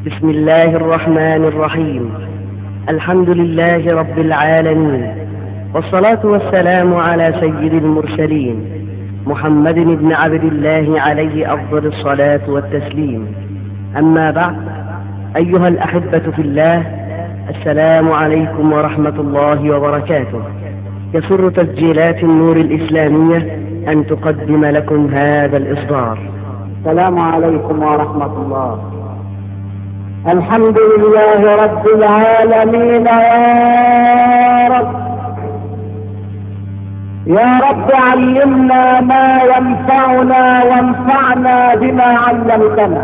بسم الله الرحمن الرحيم. الحمد لله رب العالمين، والصلاة والسلام على سيد المرسلين محمد بن عبد الله عليه أفضل الصلاة والتسليم. أما بعد، أيها الأحبة في الله، السلام عليكم ورحمة الله وبركاته. يسر تسجيلات النور الإسلامية أن تقدم لكم هذا الإصدار. السلام عليكم ورحمة الله. الحمد لله رب العالمين. يا رب علمنا ما ينفعنا وانفعنا بما علمتنا،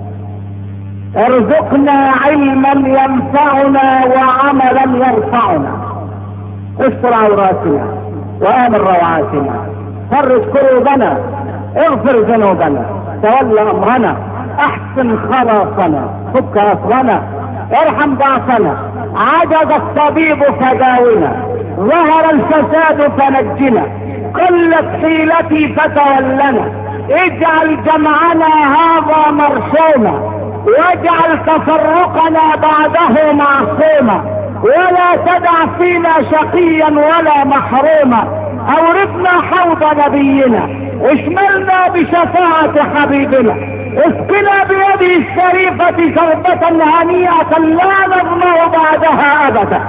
ارزقنا علما ينفعنا وعملا يرفعنا، استر عوراتنا وآمن روعاتنا، فرج كروبنا، اغفر ذنوبنا، تولى امرنا، احسن خلاصنا، فك اسرنا، ارحم ضعفنا، عجز الطبيب فداونا، ظهر الفساد فنجنا، قلت حيلتي فتولنا، اجعل جمعنا هذا مرسوما، واجعل تفرقنا بعده معصوما، ولا تدع فينا شقيا ولا محروما، اوردنا حوض نبينا، اشملنا بشفاعة حبيبنا، اسقنا بيده الشريفة شربة هنيئة لا نظمأ بعدها ابدا.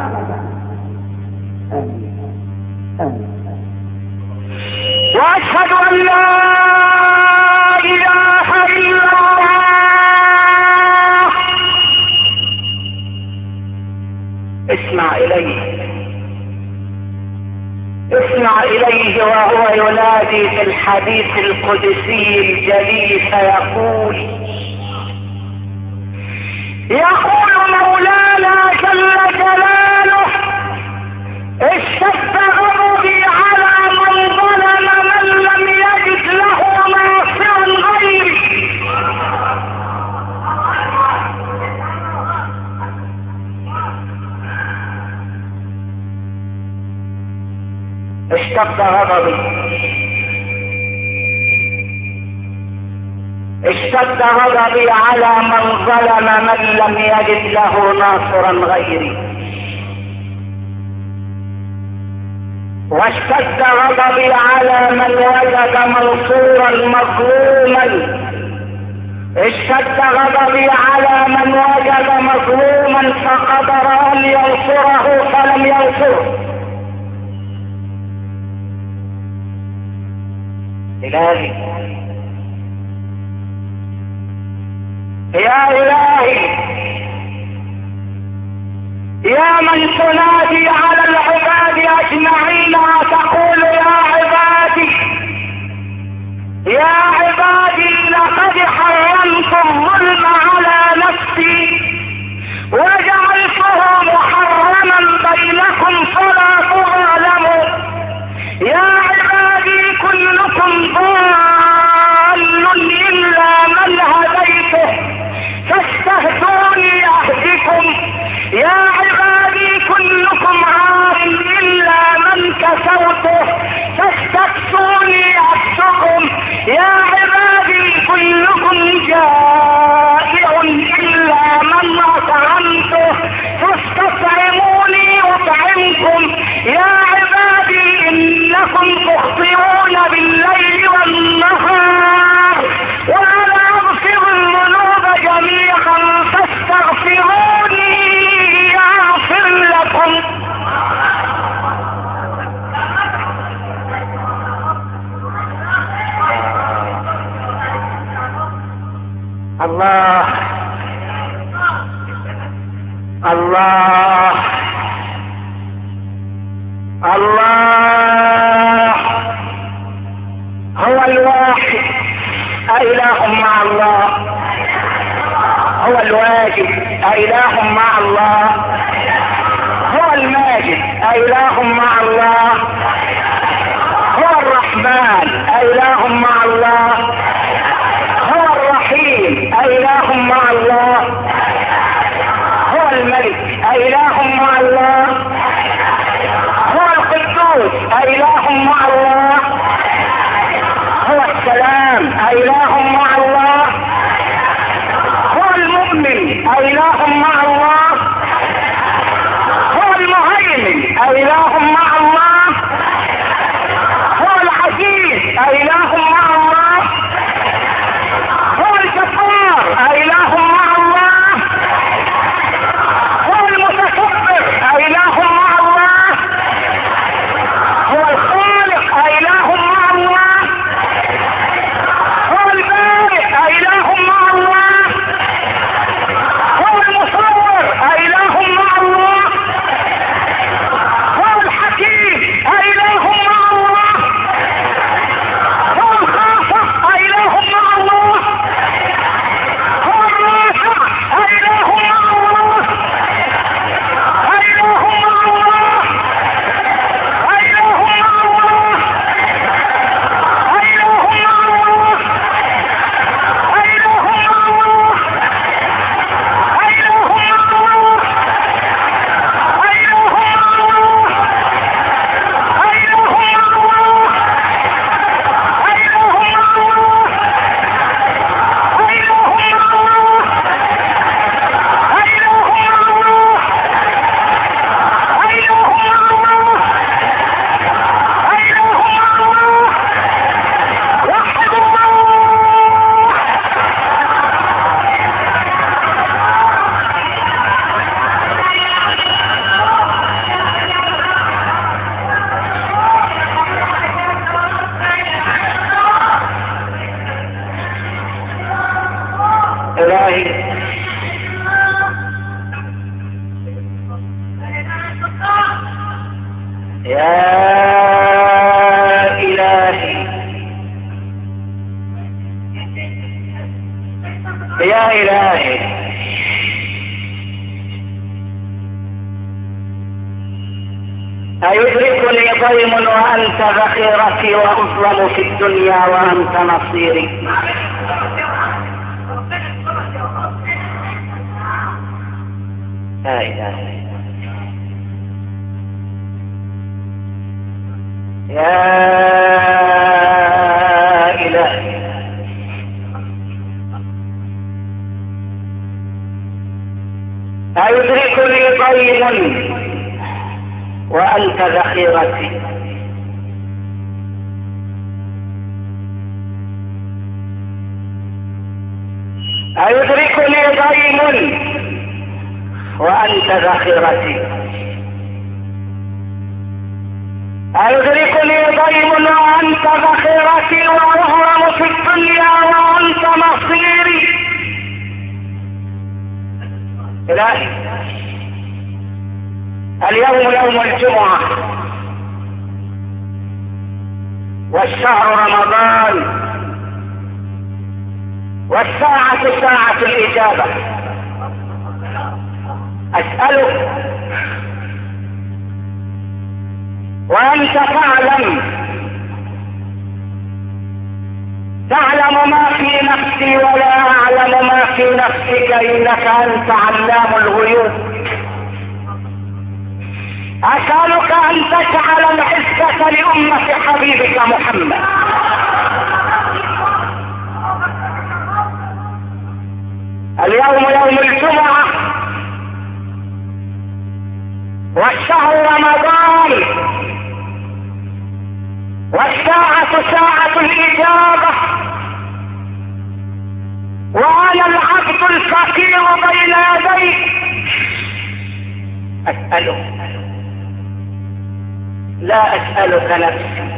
واشهد ان لا اله الا الله. اسمع اليه وهو ينادي في الحديث القدسي الجليل فيقول مولانا جل جلاله: اشتد غضبي على من ظلم من لم يجد له ناصرا غيري. اشتد غضبي على من ظلم من لم يجد له ناصرا غيري، واشتد غضبي على من وجد منصورا مظلوما. اشتد غضبي على من وجد مظلوما فقدر ان ينصره فلم ينصره. إلهي يا إلهي يا من تنادي على العباد أجمعين وتقول يا عبادي لقد حرمت الظلم على نفسي وجعلته محرما بينكم فلا تظالموا. يا عبادي كلكم ضال إلا من هديته فاستهدوني أهدكم. يا عبادي كلكم عار إلا من كسوته فاستكسوني أكسكم. يا عبادي كلكم جائع إلا من أطعمته فاستطعموني أطعمكم. يا عبادي إنكم تخطئون بالليل والنهار وأنا أغفر الذنوب جميعا فاستغفروني أغفر لكم. الله الله الله هو الواحد أإله مع الله، هو الواجد أإله مع الله، هو الماجد أإله مع الله، هو الرحمن أإله مع الله، هو الرحيم أإله مع الله، هو الملك أإله مع الله، هو القدوس أإله مع الله، هو السلام أإله مع الله، هو المؤمن أإله إلهي يا إلهي يا إلهي أيدركني ضيم وأنت ذخيرتي وأظلم في الدنيا وأنت نصيري. لا إله يا إلهي أيدركني ضيم وأنت ذخيرتي أيدركني ضيم وأنت ذخيرتي أيدركني ضيم وأنت ذخيرتي وأهرم في الدنيا وأنت مصيري. إلهي اليوم يوم الجمعة والشهر رمضان والساعة ساعة الإجابة. أسألك وأنت تعلم ما في نفسي ولا أعلم ما في نفسك إنك أنت علام الغيوب. أسألك أن تجعل العزة لأمة حبيبك محمد. اليوم يوم الجمعة والشهر رمضان والساعة ساعة الإجابة وأنا العبد الفقير بين يديك. أسألك لا أسألك نفسي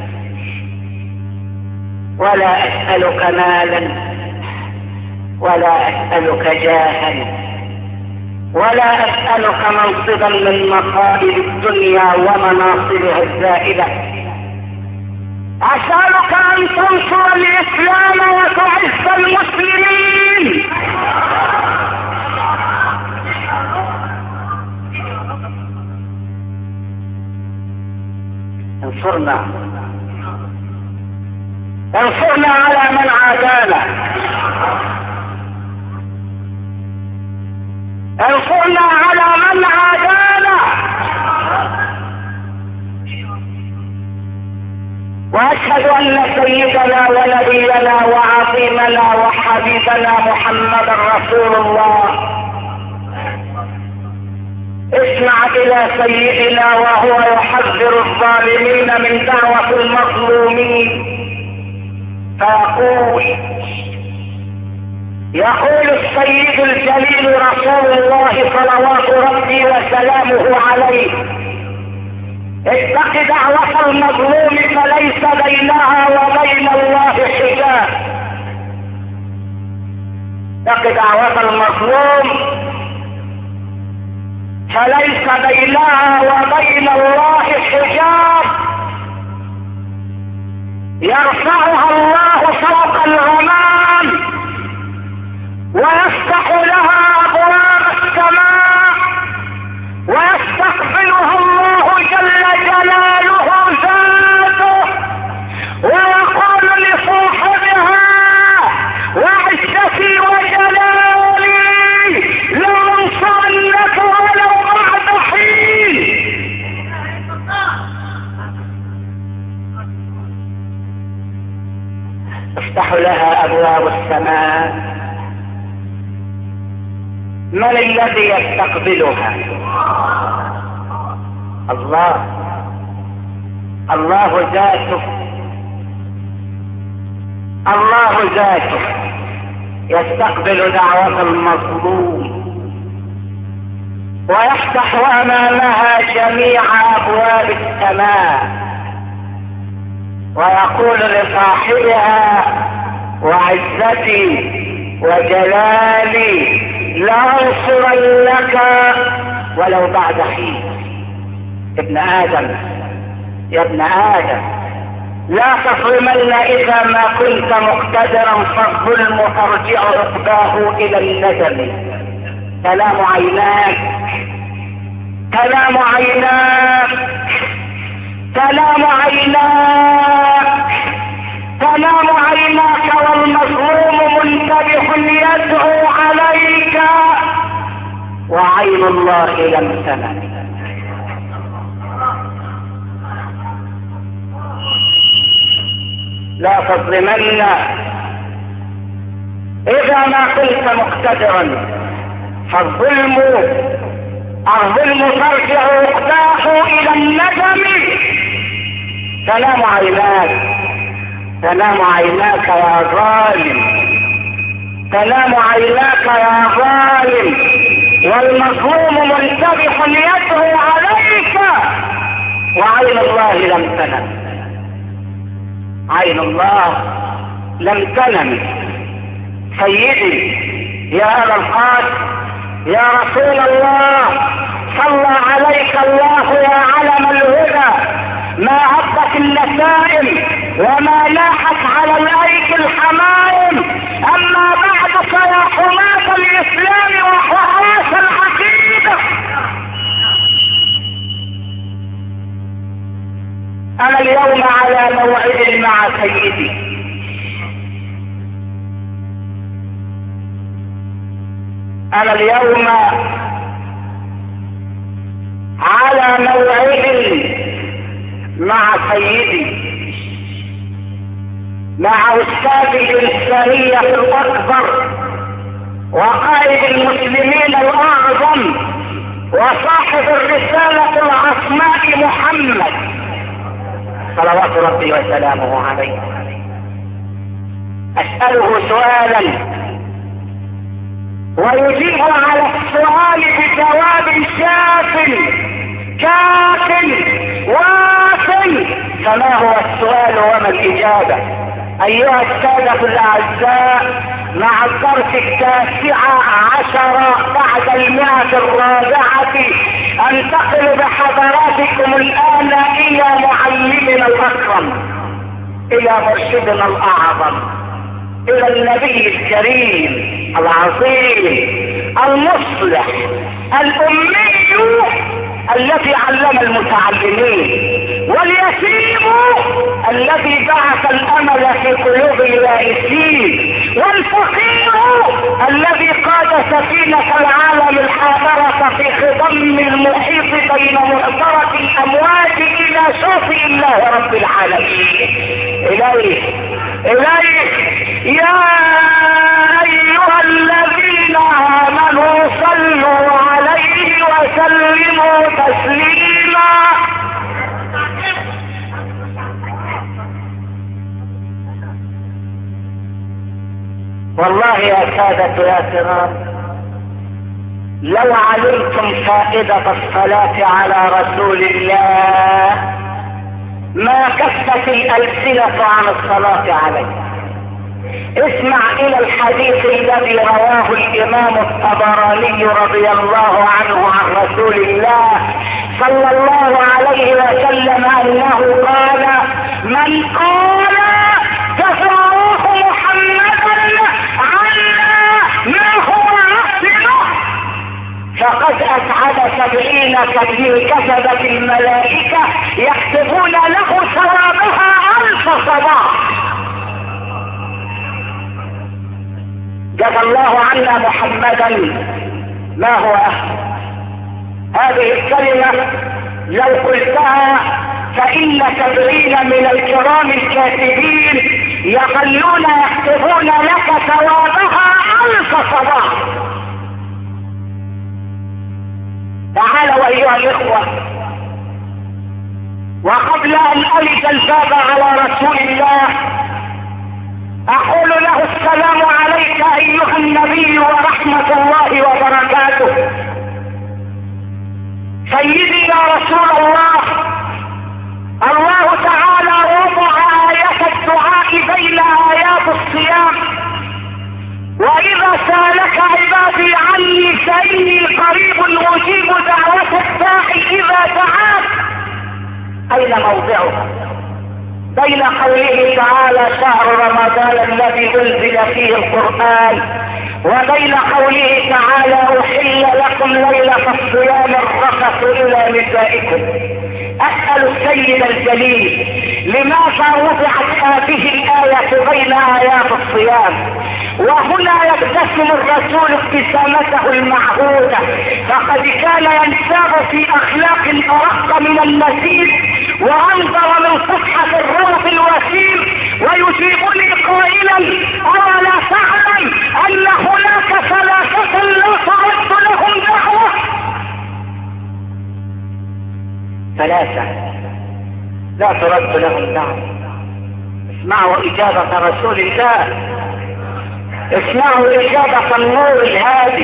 ولا أسألك مالا ولا أسألك جاها ولا أسألك منصبا من مصائب الدنيا ومناصبها الزائدة. أسألك أن تنصر الإسلام وتعز المسلمين. انصرنا على من عادانا. انصرنا على من عادانا. واشهد ان سيدنا ونبينا وعظيمنا وحبيبنا محمدا رسول الله اسمع الى سيدنا وهو يحذر الظالمين من دعوة المظلومين يقول السيد الجليل رسول الله صلوات ربي وسلامه عليه: اتق دعوة المظلوم فليس بينها وبين الله حجاب. اتق دعوة المظلوم فليس بينها وبين الله حجاب يرفعها الله فوق الغمام ويفتح لها ابواب السماء ويستقبلها الله جل جلاله ذاته ويقول لصاحبها: وعزتي وجلالي لأنصرنك ولو بعد حين. افتح لها ابواب السماء. من الذي يستقبلها؟ الله ذاته. الله ذاته يستقبل دعوة المظلوم ويفتح امامها جميع ابواب السماء ويقول لصاحبها: وعزتي وجلالي لأنصرنك ولو بعد حين. ابن آدم، يا ابن آدم، لا تظلمن إذا ما كنت مقتدرا، فالظلم ترجع عقباه إلى الندم. كلام عيناك، كلام عيناك، كلام عيناك، كلام عيناك، والمظلوم منتبه يدعو عليك، وعين الله لم تنم. لا تظلمن إذا ما كنت مقتدرا، فالظلم ترجع عقباه إلى الندم. كلام عيناك، كلام عيناك يا ظالم، كلام عيناك يا ظالم، والمظلوم منتبه يدعو عليك، وعين الله لم تنم. عين الله لم تنم. سيدي يا أبا القاسم، يا رسول الله، صلى عليك الله يا علم الهدى، ما هبت النسائم وما لاحت على الايك الحمائم. اما بعد فيا حماة الاسلام وحراس العقيدة، انا اليوم على موعد مع سيدي، انا اليوم على موعد مع سيدي، مع استاذ الانسانية الاكبر وقائد المسلمين الاعظم وصاحب الرسالة العصماء محمد صلوات ربي وسلامه عليه. اسأله سؤالا ويجيب على السؤال بجواب شاف كاف واف. فما هو السؤال وما الإجابة؟ أيها السادة الأعزاء، مع الدرس 19 بعد 100 أنتقل بحضراتكم الآن إلى معلمنا الأكرم، إلى مرشدنا الأعظم، إلى النبي الكريم العظيم المصلح الأمي الذي علم المتعلمين، واليتيم الذي بعث الامل في قلوب اليائسين، والفقير الذي قاد سفينة العالم الحاضرة في خضم المحيط بين مهدرة الامواج الى شاطئ الله رب العالمين. اليه يا ايها الذين امنوا صلوا عليه وسلموا تسليما. والله يا سادة يا كرام، لو علمتم فائدة الصلاة على رسول الله ما كفت الألسنة عن الصلاة عليه. اسمع الى الحديث الذي رواه الامام الطبراني رضي الله عنه عن رسول الله صلى الله عليه وسلم انه قال: من قال كفاه محمدا عنا ما هو احسنه فقد اسعد 70 كتبة الملائكة يكتبون له ثوابها 1000 صباح. جزى الله عنا محمدا ما هو أهل. هذه الكلمة لو قلتها فإن 70 من الكرام الكاتبين يظلون يكتبون لك ثوابها 1000 صباح. تعالوا أيها الإخوة، وقبل أن ألج الباب على رسول الله اقول له: السلام عليك ايها النبي ورحمة الله وبركاته. سيدي يا رسول الله، الله تعالى وضع آية الدعاء بين آيات الصيام، وإذ وإذا سألك عبادي عني فإني قريب أجيب دعوة الداعي إذا دعاك. أين موضعها؟ بين قوله تعالى شهر رمضان الذي أنزل فيه القرآن، وبين قوله تعالى أحل لكم ليلة الصيام الرفث إلى نسائكم. أسأل السيد الجليل لماذا وضعت هذه الآية بين آيات الصيام؟ وهنا يبتسم الرسول ابتسامته المعهودة، فقد كان ينساب في أخلاق أرق من المزيد وأنظر من فسحة الروح الوسيم، ويجيبني قائلا أولا تعلم أن هناك ثلاثة لا تعد لهم دعوة؟ ثلاثة لا ترد لهم دعوة. اسمعوا إجابة رسول الله، اسمعوا إجابة النور الهادي،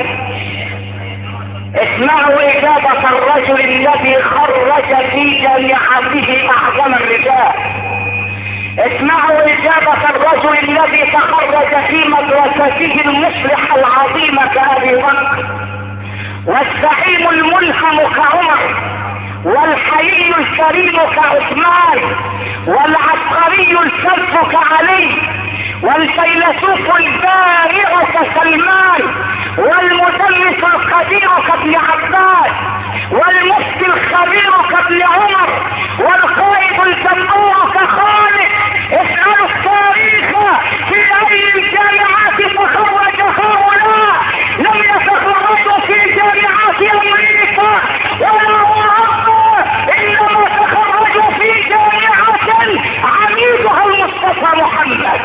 اسمعوا إجابة الرجل الذي خرج في جامعته أعظم الرجال، اسمعوا إجابة الرجل الذي تخرج في مدرسته المصلحة العظيمة كأبي بكر، والزعيم الملهم كعمر، والحيي الكريم كعثمان، والعبقري السلف كعلي، والفيلسوف البارع كسلمان، والمدرس القدير كابن عباس، والمفتي الخبير كابن عمر، والقائد الجبار كخالد. اسألوا التاريخ في أي الجامعات تخرج هؤلاء؟ لم يتخرجوا في جامعات أمريكا ولا أوروبا، إنما تخرجوا في جامعة عميدها المصطفى محمد.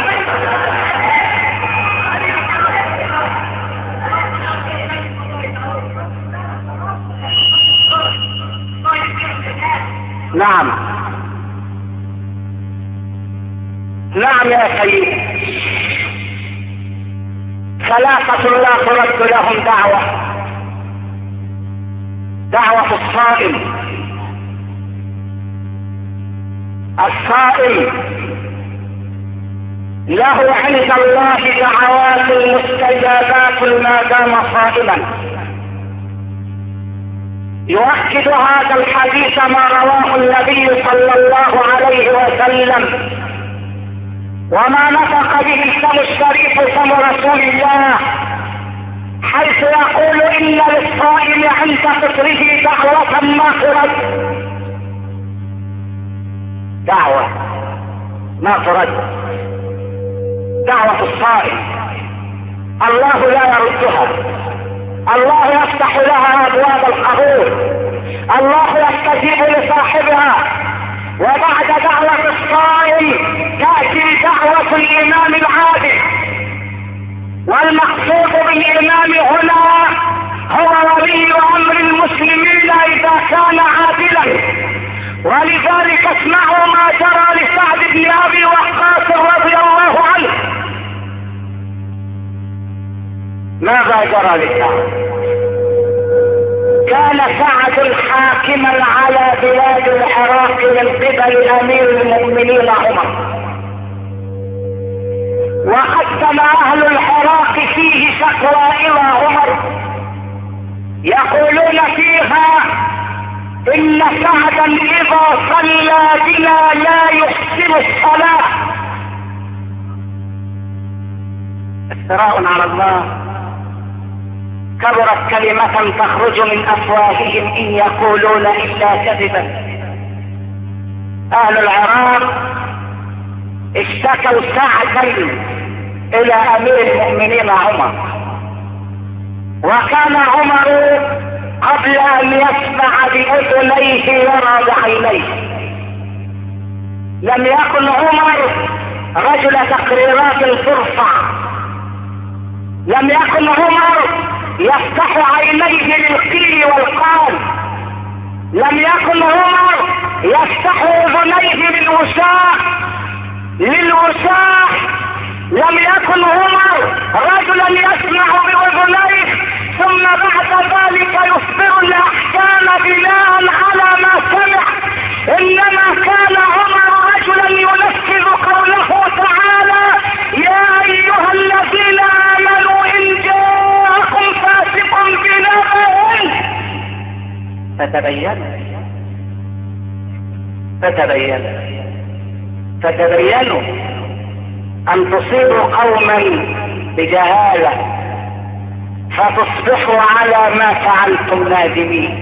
نعم نعم يا سيدي، ثلاثة لا ترد لهم دعوة. دعوة الصائم. الصائم له عند الله دعوات مستجابات ما دام صائما. يؤكد هذا الحديث ما رواه النبي صلى الله عليه وسلم، وما نطق به الفم الشريف فم رسول الله، حيث يقول إن للصائم عند فطره دعوة ما ترد. دعوة ما ترد، دعوة الصائم الله لا يردها، الله يفتح لها أبواب القبول، الله يستجيب لصاحبها. وبعد دعوة الصائم تأتي دعوة الإمام العادل، والمقصود بالإمام هنا هو ولي أمر المسلمين إذا كان عادلا. ولذلك اسمعوا ما جرى لسعد بن أبي وقاص رضي الله عنه. ماذا جرى لسعد؟ كان سعد حاكما على بلاد العراق من قبل امير المؤمنين عمر، وقدم اهل العراق فيه شكوى الى عمر يقولون فيها ان سعدا اذا صلى بنا لا يحسن الصلاة. افتراء على الله، كبرت كلمة تخرج من افواههم ان يقولون الا كذبا. اهل العراق اشتكوا سعدا الى امير المؤمنين عمر، وكان عمر قبل ان يسمع باذنيه يرى بعينيه. لم يكن عمر رجل تقريرات ترفع، لم يكن عمر يفتح عينيه للقيل والقال، لم يكن عمر يفتح اذنيه للوشاح، لم يكن عمر رجلا يسمع باذنيه ثم بعد ذلك يصدر الاحكام بناء على ما سمع، انما كان عمر رجلا ينفذ قوله تعالى يا ايها الذين امنوا ان فتبينوا ان تصيبوا قوما بجهالة فتصبحوا على ما فعلتم نادمين.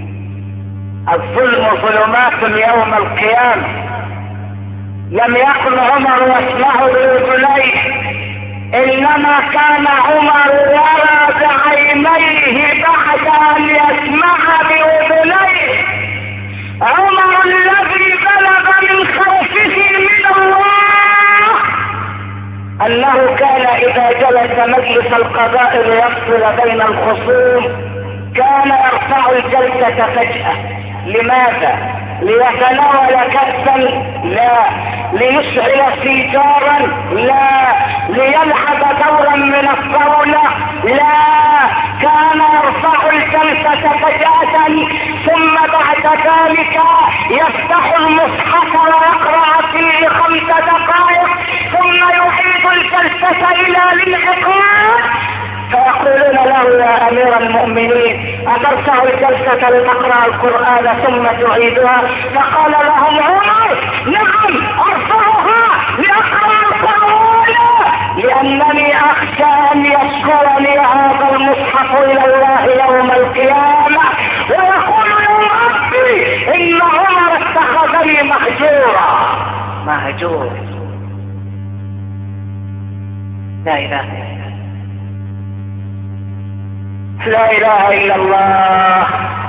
الظلم ظلمات يوم القيامة. لم يكن عمر يسمع باذنيه، انما كان عمر يرى بعينيه بعد ان يسمع باذنيه. عمر الذي بلغ من خوفه من الله انه كان اذا جلس مجلس القضاء ليفصل بين الخصوم كان يرفع الجلسة فجأة. لماذا؟ ليتناول كأسا؟ لا. ليشعل سيجارا؟ لا. ليلعب دورا من الطاولة؟ لا. كان يرفع الجلسة فجأة ثم بعد ذلك يفتح المصحف ويقرأ فيه 5 دقائق ثم يعيد الجلسة الى الانعقاد. فيقولون له يا امير المؤمنين اترفع الجلسة لتقرأ القرآن ثم تعيدها؟ فقال لهم عمر نعم ارفعها لأقرأ القرآن لانني اخشى ان يشكرني هذا المصحف الى الله يوم القيامة ويقول يا ربي ان عمر اتخذني مهجورا. مهجور. لا اله لا اله الا الله.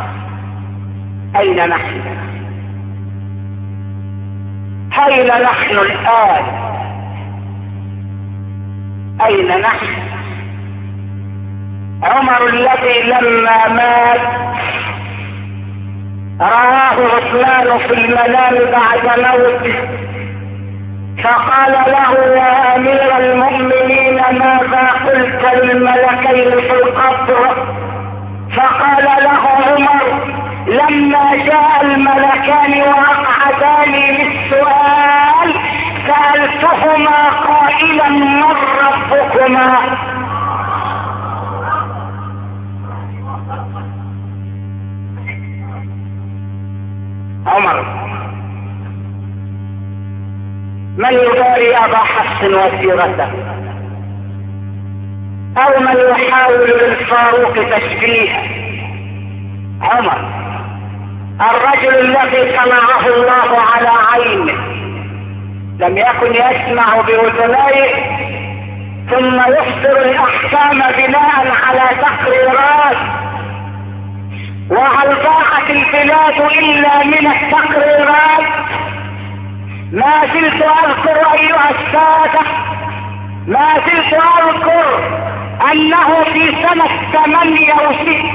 اين نحن؟ اين نحن الان؟ اين نحن؟ عمر الذي لما مات رآه عثمان في المنام بعد موته فقال له يا امير المؤمنين ماذا قلت للملكين في القبر؟ فقال له عمر لما جاء الملكان واقعداني للسؤال سألتهما قائلا من ربكما؟ عمر من يباري ابا حفص وسيرته او من يحاول للفاروق تشبيهه؟ عمر الرجل الذي صنعه الله على عينه لم يكن يسمع باذنيه ثم يصدر الاحكام بناء على تقريرات. وهل ضاعت البلاد الا من التقريرات؟ ما زلت اذكر ايها السادة ما زلت اذكر انه في سنة 68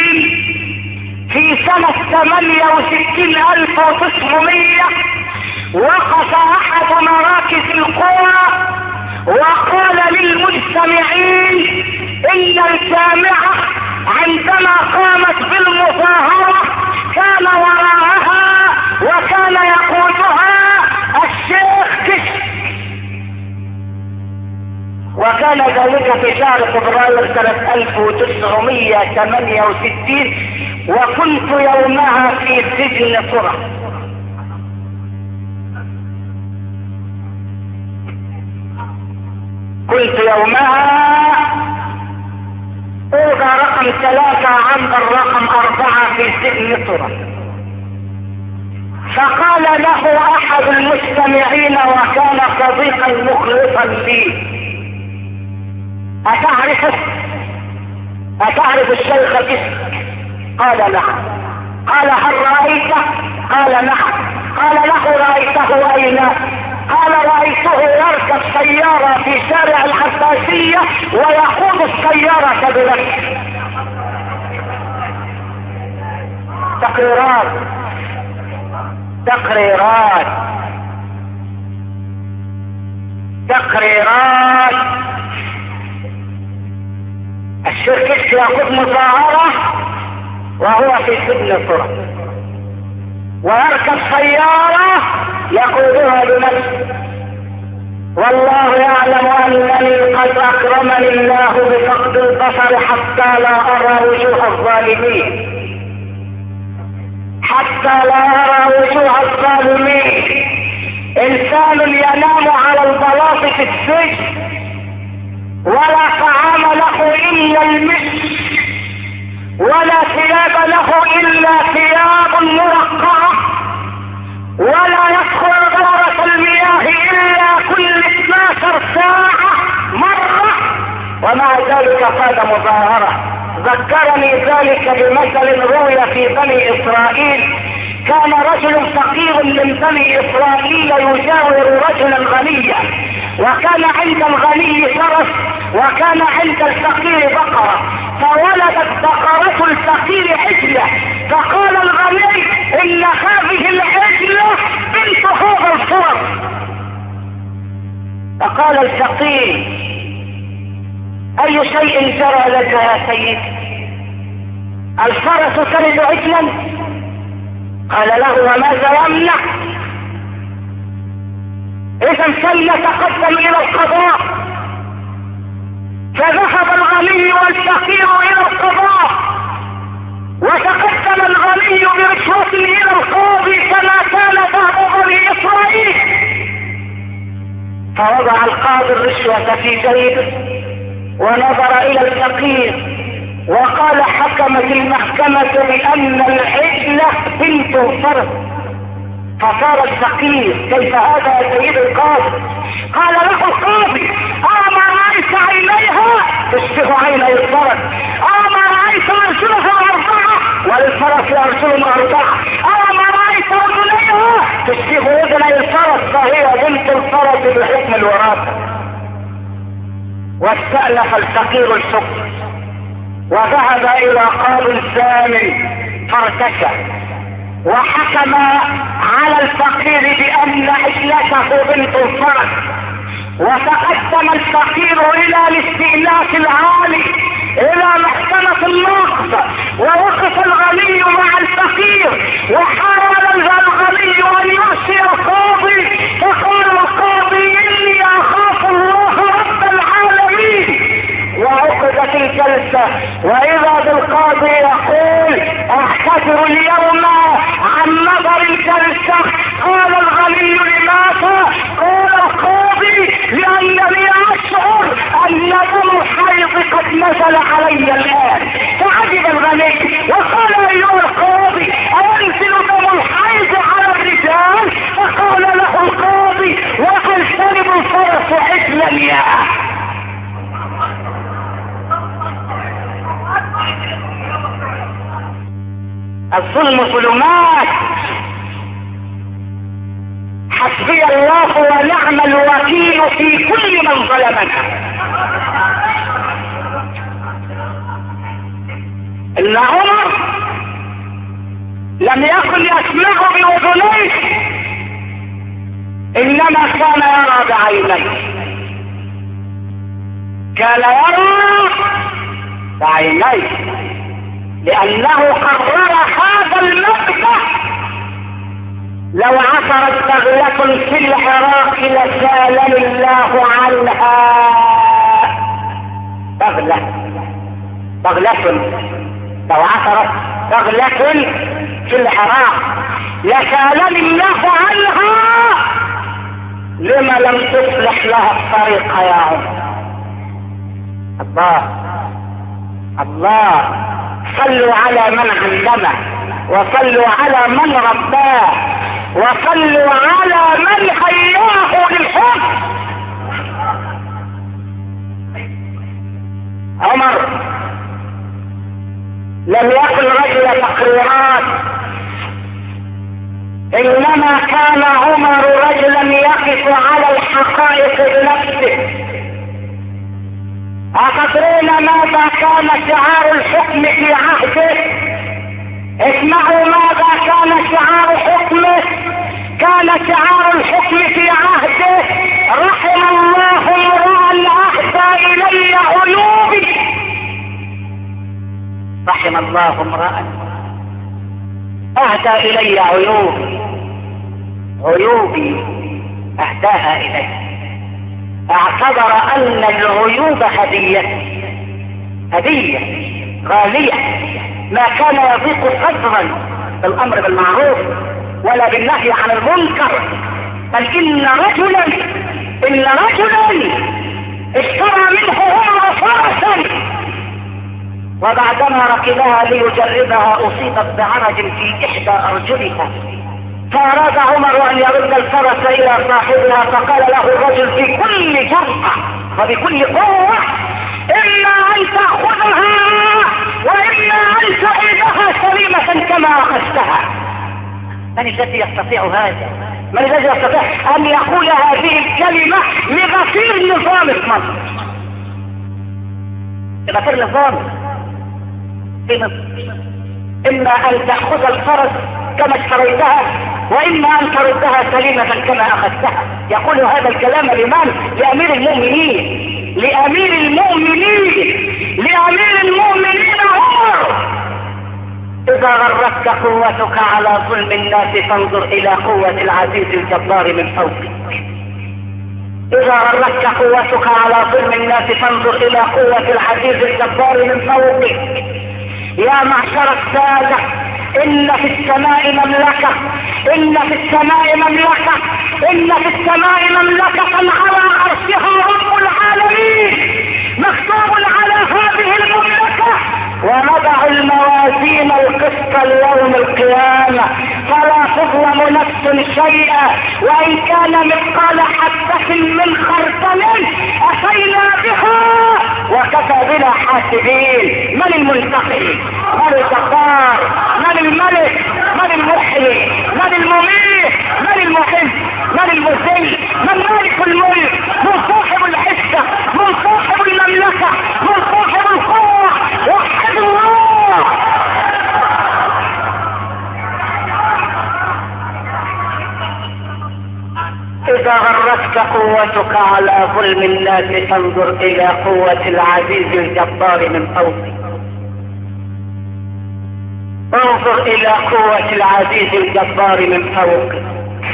1900 وقف احد مراكز القرى وقال للمجتمعين ان الجامعة عندما قامت بالمظاهرة كان وراءها وكان يقودها الشيخ كشك، وكان ذلك في شهر فبراير سنة 1968 وكنت يومها في سجن طرة. كنت يومها اوضى رقم 3 عند الرقم 4 في سجن طرة. فقال له احد المستمعين وكان صديقا مخلصا لي اتعرف الشيخ كشك؟ قال نعم. قال هل رأيته؟ قال نعم. قال له رأيته اين؟ قال رأيته يركب سيارة في شارع العباسية ويقود السيارة بنفسه. تقريرات. الشيخ كشك يقود مظاهرة وهو في سجن طرة ويركب سيارة يقودها بنفسه. والله يعلم انني قد اكرمني الله بفقد البصر حتى لا ارى وجوه الظالمين. حتى لا يرى وجوه الظالمين. انسان ينام على البلاط في السجن ولا طعام له الا المسك، ولا ثياب له الا ثياب مرقعه، ولا يدخل دورة المياه الا كل 12 ساعة مرة، ومع ذلك قاد مظاهرة. ذكرني ذلك بمثل روي في بني اسرائيل. كان رجل فقير من بني اسرائيل يجاور رجلا غنيا، وكان عند الغني فرس وكان عند الفقير بقرة، فولدت بقرة الفقير عجلة، فقال الغني ان هذه العجلة بنت هذا الفرس. فقال الفقير اي شيء جرى لك يا سيد؟ الفرس تلد عجلا؟ قال له وماذا يمنع؟ اذا فليتقدم الى القضاء. فذهب الغني والفقير الى القضاء، وتقدم الغني برشوة الى القاضي كما كان دأب بني اسرائيل، فوضع القاضي الرشوة في جيبه ونظر الى الفقير وقال حكمت المحكمة بأن العجلة بنت الفرس. فصار الفقير كيف هذا يا سيد القاضي؟ قال له القاضي أما رأيت عينيها تشبه عيني الفرس، أما رأيت أرجلها 4 وللفرس أرجل 4، أما رأيت رجليها تشبه رجلي الفرس فهي بنت الفرس بحكم الوراثة. واستألف الفقير الحكم وذهب الى قاضي الثامن فارتكى وحكم على الفقير بان عجلته بنت الفرس. وتقدم الفقير الى الاستئناف العالي الى محكمة النقض، ووقف الغني مع الفقير وحاول الغني ان يرشي القاضي، فقال القاضي اني اخاف الله رب العالمين. وعقدت الجلسة واذا بالقاضي يقول اعتذر اليوم عن نظر الجلسة. قال الغني لماذا؟ قال القاضي لانني اشعر ان دم الحيض قد نزل علي الان. فعجب الغني وقال ايها القاضي انزل دم الحيض على الرجال؟ فقال له القاضي وهل تلد الفرس عجلا يا الظلم ظلمات. حسبي الله ونعم الوكيل في كل من ظلمنا. ان عمر لم يكن يسمع باذنيه انما كان يرى بعينيه، كان يرى بعينيه لأنه قرر هذا المبدأ. لو عثرت بغلة في العراق لسالني الله عنها. بغلة لو عثرت بغلة في العراق لسالني الله عنها، لما لم تصلح لها الطريق يا عمر؟ الله صلوا على من علمه، وصلوا على من رباه، وصلوا على من هياه للحب. عمر لم يكن رجل تقريرات، انما كان عمر رجلا يقف على الحقائق بنفسه. أتدرون ماذا كان شعار الحكم في عهده؟ اسمعوا ماذا كان شعار حكمه. كان شعار الحكم في عهده رحم الله امرأ أهدى إلي عيوبي. رحم الله امرأ أهدى إلي عيوبي أهداها إلي. اعتبر ان العيوب هدية غالية، ما كان يضيق صدرا بالامر بالمعروف ولا بالنهي عن المنكر، بل ان رجلا اشترى منه هو فرسا، وبعدما ركبها ليجربها اصيبت بعرج في احدى ارجلها، فاراد عمر ان يرد الفرس الى صاحبها، فقال له الرجل في كل جرأة وبكل قوة: اما ان تأخذها واما ان تعيدها سليمة كما اخذتها. من الذي يستطيع هذا؟ من الذي يستطيع ان يقول هذه الكلمة لغفير نظام مصر؟ لغفير نظام في مصر: اما ان تأخذ الفرس كما اشتريتها واما ان تردها سليمة كما اخذتها. يقول هذا الكلام لمن؟ لامير المؤمنين، لامير المؤمنين عمر. اذا غرتك قوتك على ظلم الناس فانظر الى قوة العزيز الجبار من فوقك. اذا غرتك قوتك على ظلم الناس فانظر الى قوة العزيز الجبار من فوقك. يا معشر السادة، إن في السماء مملكة، إن في السماء مملكة، إن في السماء مملكة على عرشها رب العالمين، مكتوب على هذه المملكة: ونضع الموازين القسط ليوم القيامة فلا تظلم نفس شيئا وإن كان مثقال حبة من خردل أتينا بها وكفى بنا حاسبين. من المنتقم؟ من الجبار؟ من الملك؟ من المحيي؟ من المميت؟ من المحب؟ من المذل؟ من مالك الملك؟ من صاحب العزة؟ من صاحب المملكة؟ من صاحب القوة؟ وحد الله. إذا غرتك قوتك على ظلم الناس فانظر إلى قوة العزيز الجبار من فوقك. انظر إلى قوة العزيز الجبار من فوقك.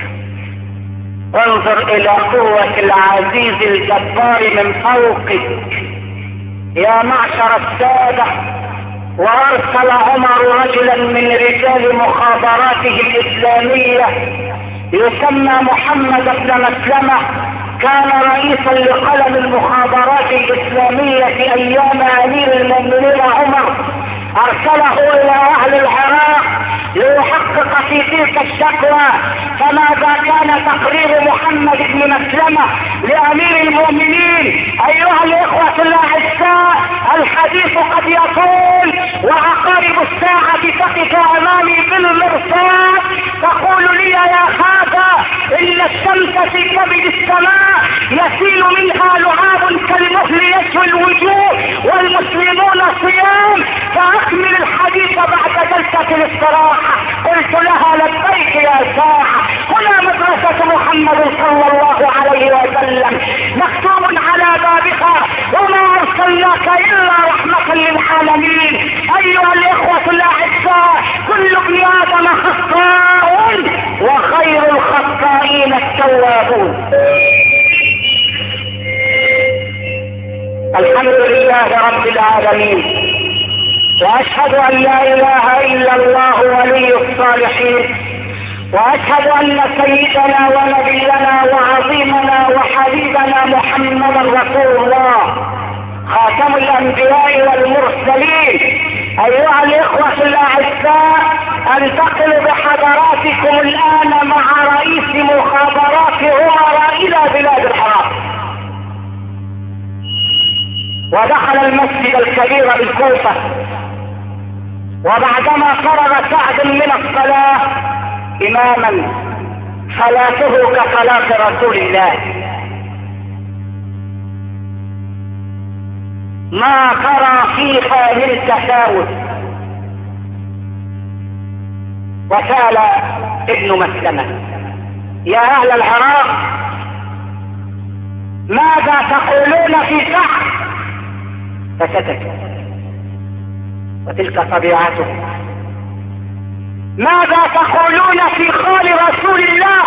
انظر إلى قوة العزيز الجبار من فوقك. يا معشر السادة، وأرسل عمر رجلا من رجال مخابراته الإسلامية يسمى محمد بن مسلمة، كان رئيسا لقلم المخابرات الإسلامية في أيام أمير المؤمنين عمر. أرسله إلى أهل العراق ليحقق في تلك الشكوى. فماذا كان تقرير محمد بن مسلمة لأمير المؤمنين؟ أيها الإخوة الأعزاء، الحديث قد يطول وعقارب الساعة تقف أمامي بالمرصاد تقول لي: يا هذا، إن الشمس في كبد السماء يسيل منها لعاب كالمهل يشوي الوجوه والمسلمون صيام، فأكمل الحديث بعد جلسة الاستراحة. قلت لها: لبيك يا ساعة، هنا مدرسة محمد صلى الله عليه وسلم مكتوب على بابها: وما أرسلناك إلا رحمة للعالمين. أيها الإخوة الأعزاء، كل ابن آدم خطاء وخير الخطائين التوابون. الحمد لله رب العالمين، وأشهد أن لا إله إلا الله ولي الصالحين، وأشهد أن سيدنا ونبينا وعظيمنا وحبيبنا محمدا رسول الله خاتم الأنبياء والمرسلين. أيها الإخوة الأعزاء، أنتقل بحضراتكم الآن مع رئيس مخابرات عمر إلى بلاد العراق. ودخل المسجد الكبير بالكوفة، وبعدما فرغ سعد من الصلاة إماما صلاته كصلاة رسول الله، ما ترى فيها من تفاوت. وسأل ابن مسلمة: يا أهل العراق، ماذا تقولون في سعد؟ فسكتوا، وتلك طبيعته. ماذا تقولون في خال رسول الله؟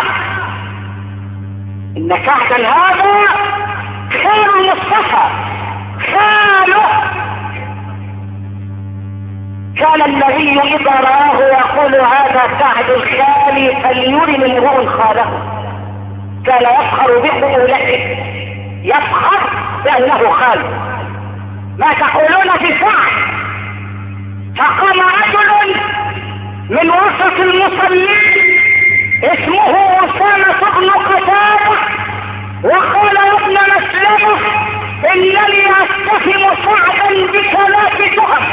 إن سعدا هذا خير المصطفى، خاله. كان النبي النبي اذا رآه يقول هذا سعد الخالي فليرم امرؤ خاله. كان يفخر بخيولته، يفخر بانه خال. ما تقولون في سعد؟ فقام رجل من وسط المصلين اسمه أسامة بن قتادة وقال يا ابن مسلمة انني اتهم سعدا بثلاث تهم.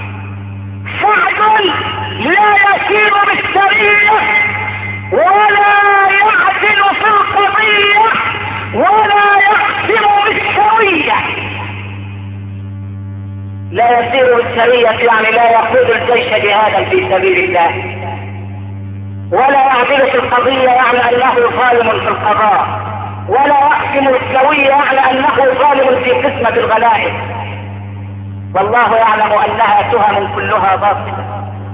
سعد لا يسير بالسرية ولا يعدل في القضية ولا يقسم بالسوية. لا يسير بالسرية يعني لا يقود الجيش جهادا في سبيل الله، ولا يعدل في القضية يعني انه ظالم في القضاء، ولا يقسم السوية يعني انه ظالم في قسمة الغنائم. والله يعلم انها تهم كلها باطلة،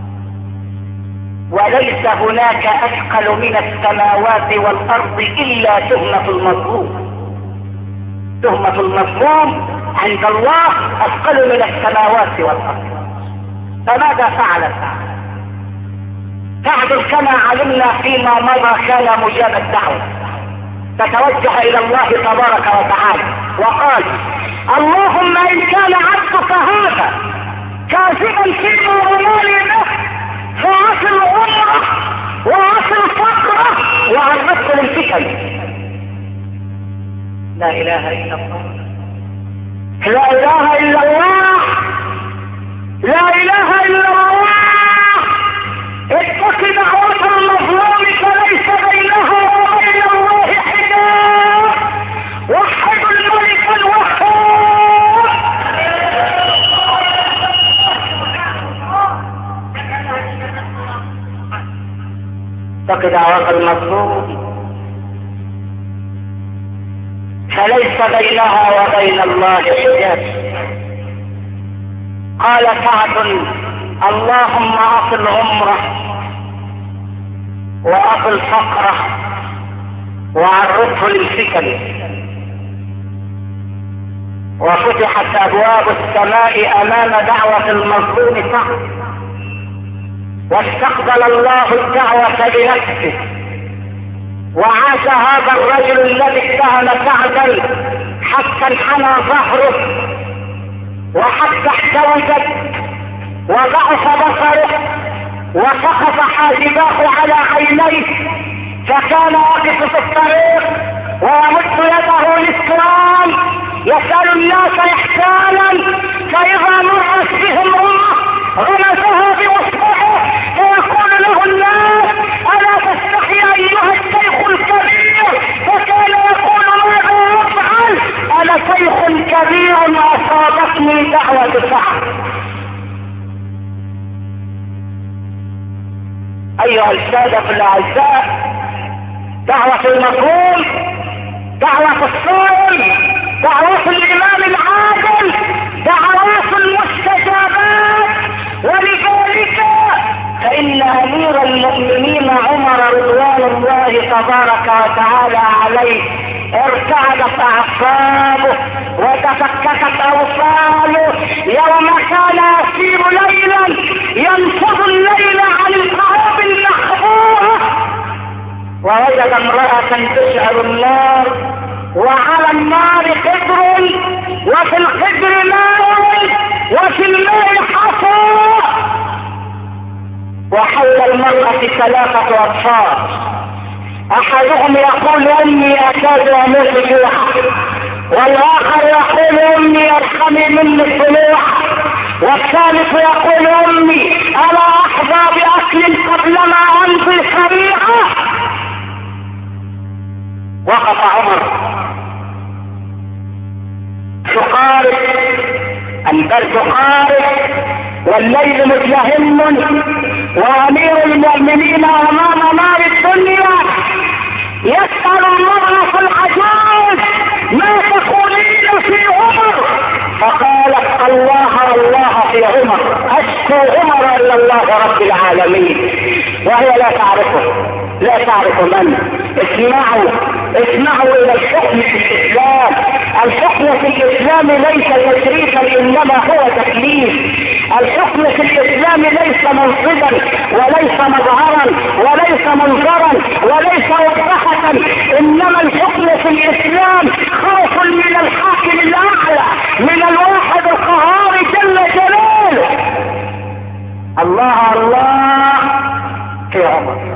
وليس هناك اثقل من السماوات والارض الا تهمة المظلوم. تهمة المظلوم عند الله اثقل من السماوات والارض. فماذا فعل سعد؟ كما علمنا فيما مضى كان مجاب الدعوة، فتوجه الى الله تبارك وتعالى وقال اللهم ان كان عبدك هذا كاذبا فيما رماني به فعصي العمره وعصي الفقره وعرفت للفتن. لا اله الا الله، لا اله الا الله، لا اله الا الله. اتق دعوة المظلوم فليس بينها وبين الله حجاب. وحد الملك الوهاب. اتق دعوة المظلوم فليس بينها وبين الله حجاب. قال سعد اللهم اصل عمره واصل فقره وعرضه للفتن. وفتحت ابواب السماء امام دعوة المظلوم سعد، واستقبل الله الدعوة بنفسه، وعاش هذا الرجل الذي اتهم سعدا حتى انحنى ظهره وحتى احتوجت وضعف بصره وسقط حاجباه على عينيه، فكان واقف في الطريق ويمد يده للكرام يسأل الناس احسانا، فاذا مرت بهم امه غمزها باصبعه فيقول له الناس الا تستحي ايها الشيخ الكبير؟ فكان يقول ماذا افعل؟ انا شيخ كبير اصابتني دعوة سعد. ايها السادة الاعزاء، دعوة المظلوم، دعوة الصائم، دعوة الامام العادل، دعوات المستجابات. ولذلك فان امير المؤمنين عمر رضوان الله تبارك وتعالى عليه ارتعدت اعصابه وتفككت اوصاله يوم كان يسير ليلا ينفض الليل عن القعاب المخبوءة، ووجد امرأة تشعل النار وعلى النار قدر وفي القدر ماء وفي الماء حصى، وحول المرأة 3 أطفال، احدهم يقول امي اكاد اموت جوعا، والاخر يقول امي ارحمي مني الضلوع، والثالث يقول امي الا احظى باكل قبلما امضي سريعا. وقف عمر تقارب، البرد قارب والليل متلهم، وامير المؤمنين امام نار الدنيا يسأل المرأة العجوز ما تقولين في عمر؟ فقالت الله الله في عمر، اشكو عمر الى الله رب العالمين. وهي لا تعرفه، لا تعرف من. اسمعوا اسمعوا الى الحكم في الاسلام. الحكم في الاسلام ليس تشريفا انما هو تكليف. الحكم في الاسلام ليس منصبا وليس مظهرا وليس منظرا وليس وضحة، انما الحكم في الاسلام خوف من الحاكم الاعلى، من الواحد القهار جل جلاله. الله الله في عمر.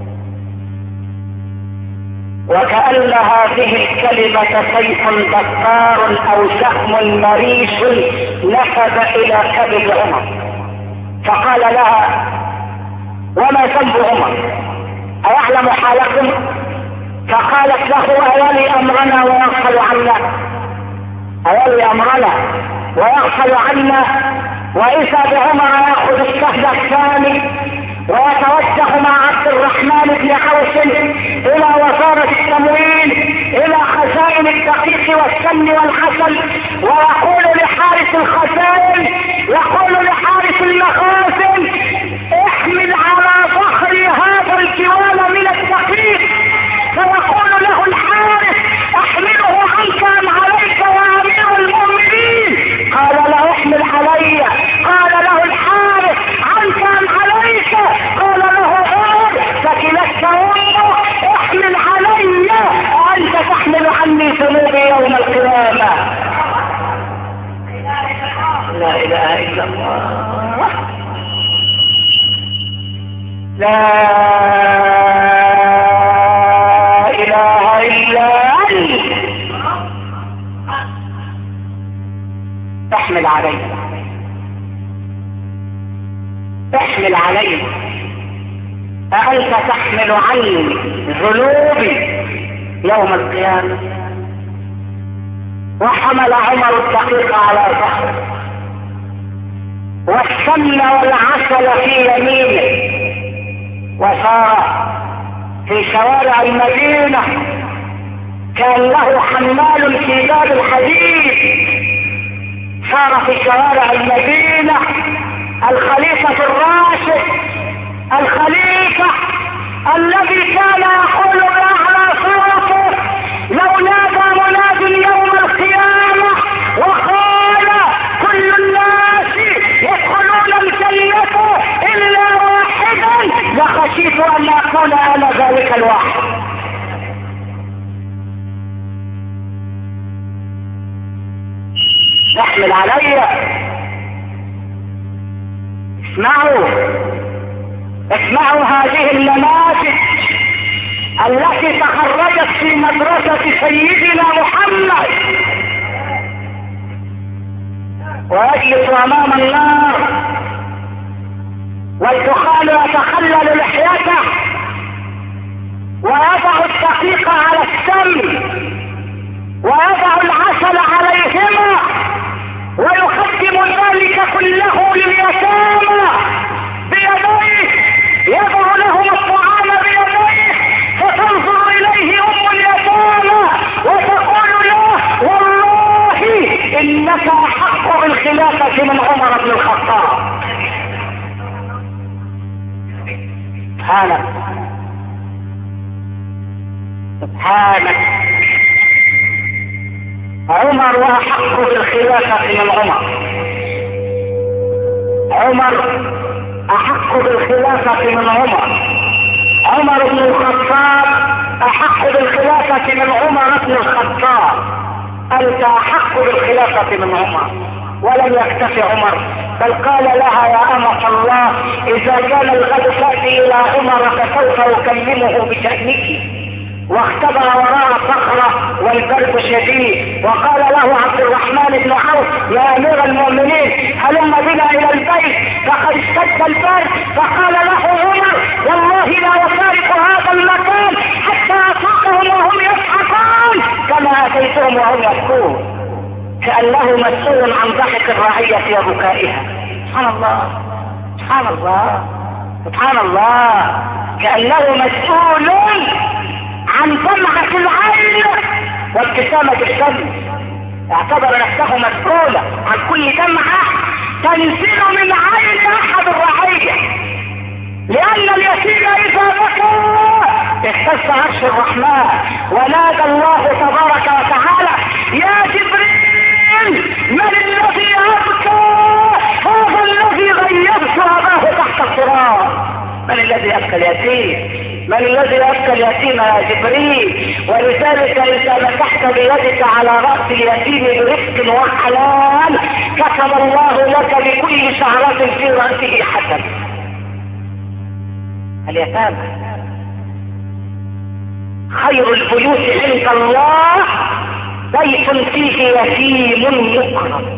وكأن هذه الكلمة سيف بكار او سهم مريش نفذ الى كبد عمر، فقال لها: وما ذنب عمر؟ أيعلم حالكم؟ فقالت له: أولي أمرنا ويغفل عنا، أولي أمرنا ويغفل عنا. وإذا بعمر يأخذ السهم الثاني ويتوجه مع عبد الرحمن بن عوف إلى وزارة التموين، إلى خزائن الدقيق والسمن والعسل، ويقول لحارس الخزائن، يقول لحارس المخازن: احمل على ظهري هذا الجوال من الدقيق. فيقول له الحارس: احمله عنك ام عليك يا امير المؤمنين؟ قال له: احمل علي. قال له الحارس: عنك ام عليك؟ قال له: عمر فكلتك امه، احمل علي، وانت تحمل عني ذنوبي يوم القيامه. لا اله الا الله، لا اله الا انت. احمل علي، احمل علي، أأنت تحمل عني ذنوبي يوم القيامة؟ وحمل عمر الدقيق على ظهره والسمن والعسل في يمينه، وسار في شوارع المدينة. كان له حمال في باب الحديد، سار في شوارع المدينة. الخليفة الراشد، الخليفة الذي كان يقول بأعلى صوته: لو نادى مناد يوم القيامة وقال: كل الناس يدخلون الجنة إلا واحدا، لخشيت أن أكون أنا ذلك الواحد. احمل علي. اسمعوا هذه النماذج التي تخرجت في مدرسة سيدنا محمد، ويجلس امام النار والدخان يتخلل لحيته، ويضع الدقيق على السم ويضع العسل عليهما، ويقدم ذلك كله لليتامى بيديه، يضع لهم الطعام بيديه، فتنظر اليه ام اليتامى وتقول له: والله انك احق بالخلافة من عمر بن الخطاب. سبحانك سبحانك، عمر واحق بالخلافة من عمر، عمر احق بالخلافة من عمر، عمر بن الخطاب احق بالخلافة من عمر بن الخطاب. انت احق بالخلافة من عمر. ولم يكتفي عمر، بل قال لها: يا أمة الله، اذا كان الغد تأتي الى عمر فسوف اكلمه بشأنك. واختبأ وراء صخرة والبرد شديد، وقال له عبد الرحمن بن عوف: يا امير المؤمنين هلم بنا الى البيت فقد اشتد البرد. فقال له عمر: والله لا افارق هذا المكان حتى اطلقهم وهم يضحكون كما اتيتهم وهم يبكون. كأنه مسؤول عن ضحك الرعية وبكائها. سبحان الله سبحان الله سبحان الله، كأنه مسؤول عن دمعة العين وابتسامة الشمس. اعتبر نفسه مسؤولا عن كل دمعة تنزل من عين احد الرعية، لان اليتيم اذا بكى تحت عرش الرحمن، ونادى الله تبارك وتعالى: يا جبريل من الذي أبكى؟ هذا الذي غيبت أباه تحت التراب. من الذي أبكى اليتيم؟ من الذي أبكى اليتيم يا جبريل؟ ولذلك إذا مسحت بيدك على رأس اليتيم برفق وحلال كتب الله لك بكل شعرة في رأسه حسن. اليتامى خير البيوت عند الله بيت فيه يتيم مكرم.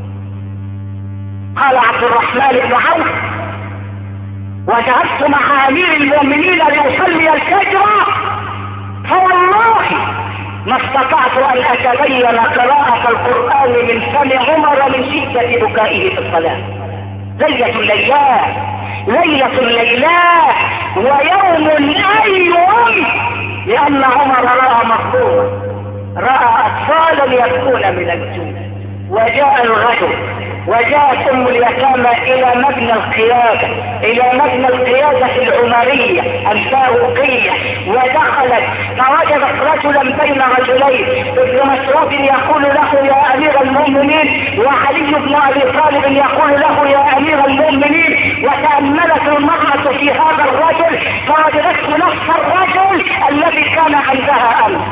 قال عبد الرحمن بن عوف: وجلست مع امير المؤمنين ليصلي الفجر فوالله ما استطعت ان اتبين قراءة القرآن من فم عمر من شدة بكائه في الصلاة. ليلة الليلات، ليلة الليلات، ويوم أيوم، لأن عمر رأى مظلوما، رأى أطفالا يبكون من الجوع، وجاء الغدو، وجاءت ام اليتامى الى مبنى القيادة، الى مبنى القيادة العمرية الفاروقية، ودخلت فوجدت رجلا بين رجلين، ابن مسعود يقول له يا امير المؤمنين، وعلي بن ابي طالب يقول له يا امير المؤمنين، وتأملت المرأة في هذا الرجل فوجدته نفس الرجل الذي كان عندها امس،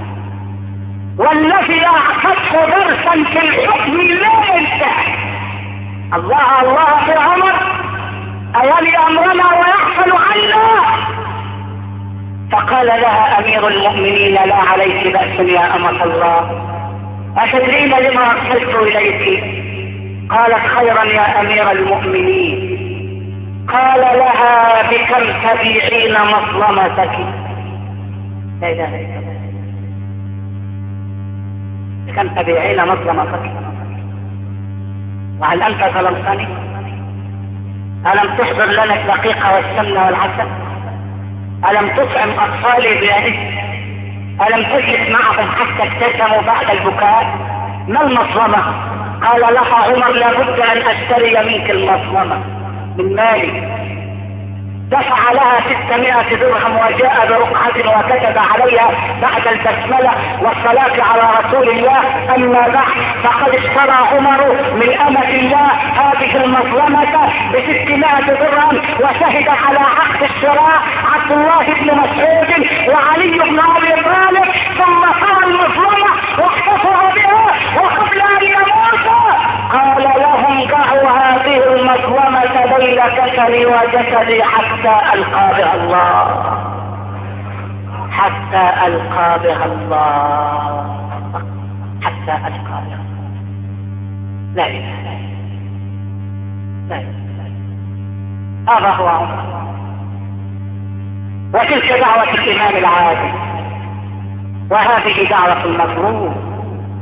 والذي اعطته درسا في الحكم لا ينتهي. الله الله في عمر اولي امرنا ويحصل عنا. فقال لها امير المؤمنين: لا عليك بأس يا امة الله، اتدرين لما ارسلت اليك؟ قالت: خيرا يا امير المؤمنين. قال لها: بكم تبيعين مظلمتك؟ لا اله الا الله. بكم تبيعين مظلمتك؟ وهل انت ظلمتني؟ الم تحضر لنا الدقيق والسمن والعسل؟ الم تطعم اطفالي بيدك؟ الم تجلس معهم حتى ابتسموا بعد البكاء؟ ما المظلمة؟ قال لها عمر: لابد ان اشتري منك المظلمة من مالي. دفع لها 600 درهم وجاء برقعة وكتب عليها بعد البسملة والصلاة على رسول الله: اما بعد، فقد اشترى عمر من امة الله هذه المظلمة ب600 درهم، وشهد على عقد الشراء عبد الله بن مسعود وعلي بن ابي طالب، ثم صار المظلمة واحتفظ بها، وقبل ان يموت قال لهم: ضعوا هذه المظلمة بين كسري وجسدي حتى ألقى بها الله، حتى ألقى بها الله، حتى ألقى بها. لا إله لا إله. هذا هو عمر، وتلك دعوة الإمام العادل، وهذه دعوة المظلوم،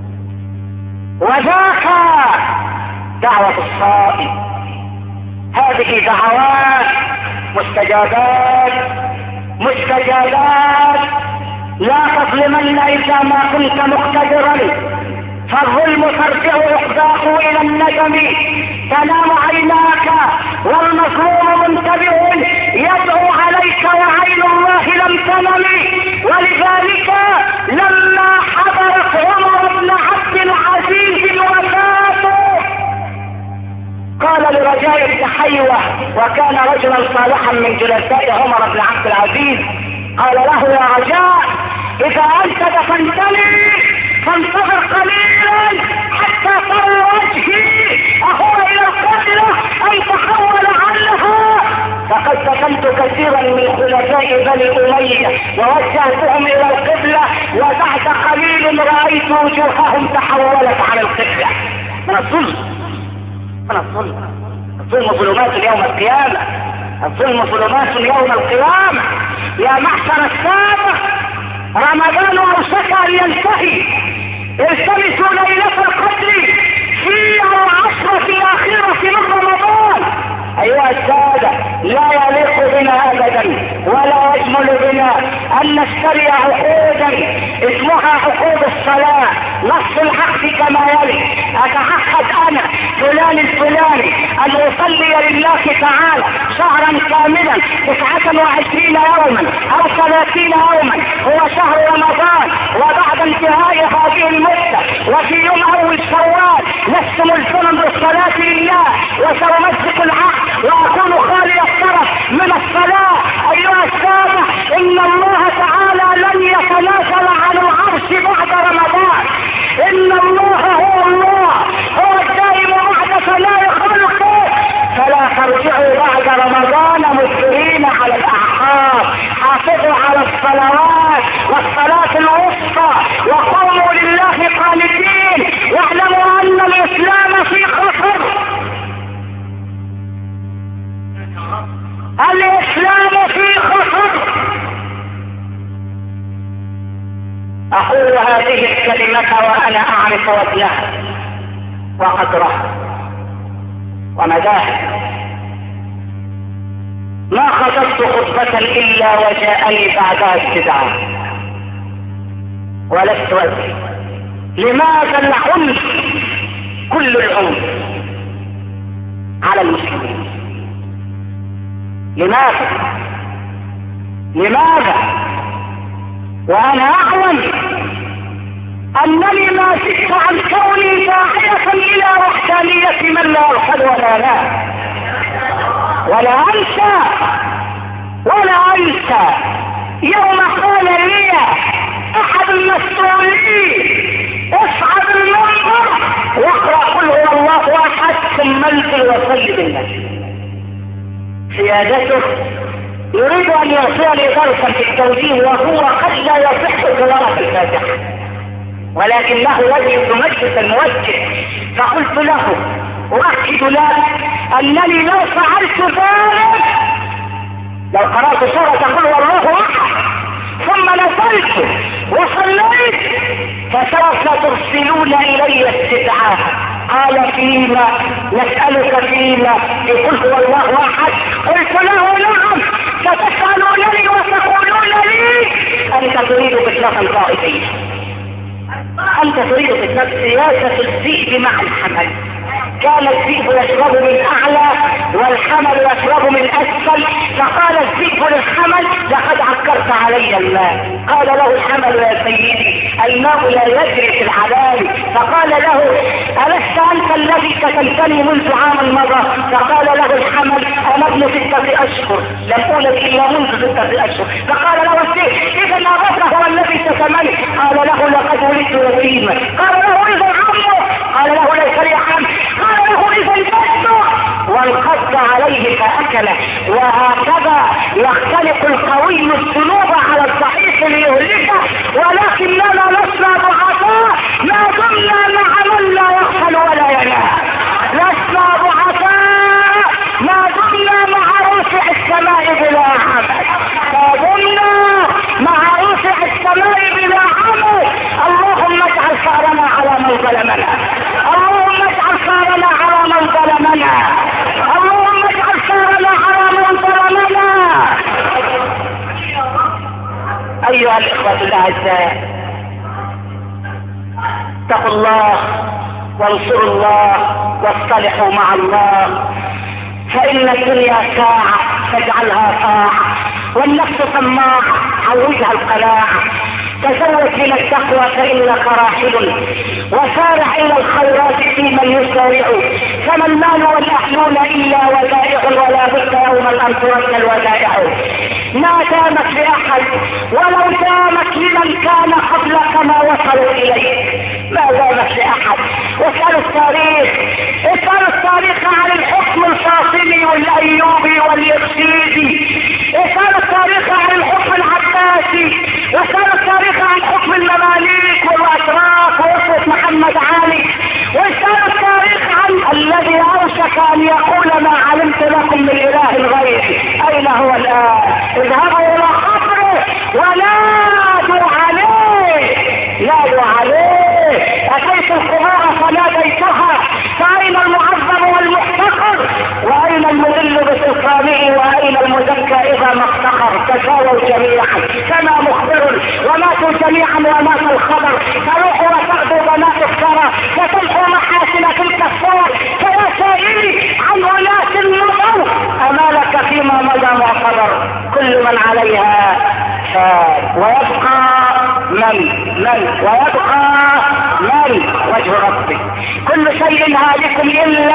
وذاك دعوة الصائم. هذه دعوات مستجابات مستجابات. لا تظلمن إذا ما كنت مقتدرا، فالظلم ترجع عقداه إلى الندم، تنام عيناك والمظلوم منتبه يدعو عليك وعين الله لم تنم. ولذلك لما حضرت عمر بن عبد العزيز الوفاة قال لرجاء بن حيوة، وكان رجلا صالحا من جلساء عمر بن عبد العزيز، قال له: يا رجاء، إذا أنت دفنتني فانتظر قليلا حتى ترى وجهي أهو إلى القبلة أي تحول عنها، فقد دفنت كثيرا من خلفاء بني أمية ووجهتهم إلى القبلة، وبعد قليل رأيت وجوههم تحولت عن القبلة. من الظلم، من الظلم. الظلم ظلمات يوم القيامة، الظلم ظلمات يوم القيامة. يا معشر السادة، رمضان أوشك أن ينتهي، التمسوا ليلة القدر في العشرة الأخيرة من رمضان. أيها السادة، لا يليق بنا أبدا ولا يجمل بنا أن نشتري عقودا اسمها عقود الصلاة. نص العقد كما يلي: أتعهد أنا فلان الفلاني ان اصلي لله تعالى شهرا كاملا 29 يوما او 30 يوما هو شهر رمضان، وبعد انتهاء هذه المدة وفي يوم اول شوال لست ملزما بالصلاة لله وسأمسك العهد واكون خالي الطرف من الصلاة. ايها السادة، ان الله تعالى لن يتنازل عن العرش بعد رمضان. ان الله هو الله، هو الدائم بعد فلا خلقه، فلا ترجعوا بعد رمضان مجبرين على الاعقاب. حافظوا على الصلوات والصلاة الوسطى وقوموا لله قانتين، واعلموا ان الاسلام في خطر. الاسلام في خطر. اقول هذه الكلمة وانا اعرف وزنها وقدرها ومداها. ما خطبت خطبة الا وجاءني بعدها استدعاء ولست ادري لماذا العنف، كل العنف على المسلمين. لماذا وانا اعلم انني ما زدت عن كوني داعية الى وحدانية من لا يرحل ولا انسى يوم قال لي احد المسؤولين اصعد المنبر واقرأ قل هو الله احد ثم انزل وصل بالناس. سيادته يريد ان يعطيني درسا في التوجيه وهو قد لا يصح قراءة الفاتحة، ولكنه وجه مجلس الموجه. فقلت له أؤكد لك أنني لو فعلت ذلك، لو قرأت سورة قل هو الله أحد ثم نزلت وصليت فسوف ترسلون إلي استدعاء. قال فيما؟ نسألك فيما؟ قل هو الله أحد. قلت له نعم، ستسألونني وتقولون لي أنت تريد فتنة طائفية، أنت تريد فتنة سياسة الذئب مع الحمل. كان الذئب يشرب من اعلى والحمل يشرب من اسفل، فقال الذئب للحمل لقد عكرت علي الماء. قال له الحمل يا سيدي الماء لا يجري في العلالي. فقال له ألست انت الذي كتلتني منذ عام مضى؟ فقال له الحمل انا ابن 6 اشهر لم اولد الا منذ 6 اشهر. فقال له الذئب اذا ابوك هو الذي شتمني. قال له لقد ولدت يتيما. قال له اذا عمه. قال له ليس لي عم. قال له اذا جده. وانقض عليه فاكله. وهكذا يختلق القوي الذنوب على الضعيف ليهلكه، ولكننا لسنا ضعفاء ما دمنا مع من لا يغفل ولا ينام. لسنا ضعفاء ما دمنا مع رفع السماء بلا عمل، ما دمنا مع رفع السماء بلا عمل. اللهم اجعل ثارنا على من ظلمنا، اللهم اجعل ثارنا على من ظلمنا، اللهم اجعل ثارنا على من ظلمنا. ايها الاخوة الاعزاء، اتقوا الله وانصروا الله واصطلحوا مع الله، فإن الدنيا ساعة فاجعلها طاعة، والنفس طماعة عودها القناعة. تزود من التقوى فإنك راحل، وسارع إلى الخيرات في من يسارع. فما المال والأهلون إلا ودائع، ولا بد يوما أن ترد الودائع. ما دامت لأحد ولو دامت لمن كان قبلك ما وصلوا إليه، ما دامت لأحد. واسألوا التاريخ، اسألوا التاريخ عن الحكم الفاطمي والأيوبي واليزيدي، اسألوا التاريخ عن الحكم العباسي، واسألوا التاريخ عن حكم المماليك والأتراك وأسرة محمد علي، واسألوا التاريخ عن الذي أوشك أن يقول ما علمت لكم من إله غيري. أين هو الآن؟ اذهبوا إلى قبره ونادوا عليه، نادوا عليه. أتيت القبور فناديتها، فأين المعظم والمحتقر؟ وأين المذل بسلطانه؟ وأين المزكى إذا ما افتقر؟ تساووا جميعا كما مخبر، وماتوا جميعا ومات الخبر. تروح وتغدو بنات الثرى، فتمحو محاسن تلك الصور، ويبقى ويبقى وجه ربك. كل شيء هالك إلا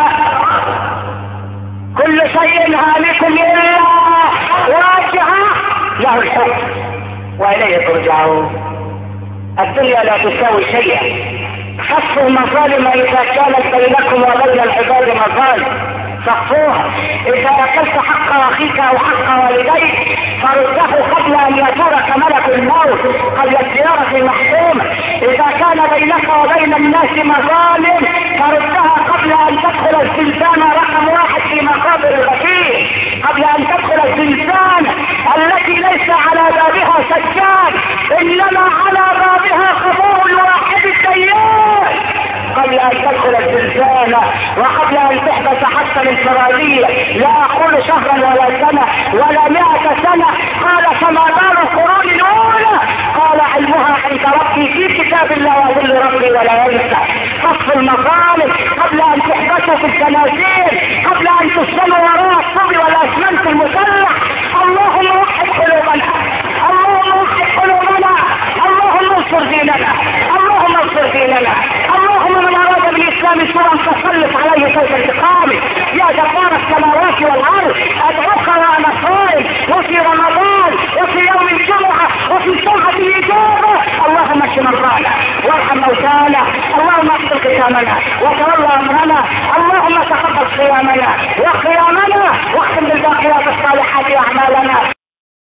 وجهه له الحكم وإليه ترجعون. الدنيا لا تساوي شيئا. خفوا المظالم إذا كانت بينكم وبين العباد مظالم صفوها. إذا أكلت حق أخيك أو حق والديك فرده قبل أن يزورك ملك الموت، قبل الزيارة المحتومة. إذا كان بينك وبين الناس مظالم فردها قبل أن تدخل الزنزانة رقم 1 في مقابر الغفير، قبل أن تدخل الزنزانة التي ليس على بابها سجاد إنما على بابها خبور الواحد الديان، قبل أن تدخل الزنزانة وقبل أن تحدث حتى انفرادية. لا أقول شهرا ولا سنة ولا 100 سنة. قال فما بال القرون الأولى؟ قال علمها عند ربي في كتاب الله وظل ربي ولا ينسى. قصف المظالم قبل أن تحبسوا في الزنازير، قبل أن تسلموا وراء الصبي والأسمنت المسلح. اللهم وحد قلوبنا، اللهم وحد قلوبنا، اللهم انصر ديننا، اللهم انصر ديننا. اللهم من أراد بالإسلام سوءا فسلط عليه سوء انتقامه. يا جبار السماوات والأرض أدعوك وأنا صائم وفي رمضان وفي يوم الجمعة وفي ساعة الإجابة. اللهم اشف مرضانا وارحم موتانا، اللهم اغفر ختامنا وتولى أمرنا، اللهم تقبل صيامنا وقيامنا واختم بالباقيات الصالحات أعمالنا.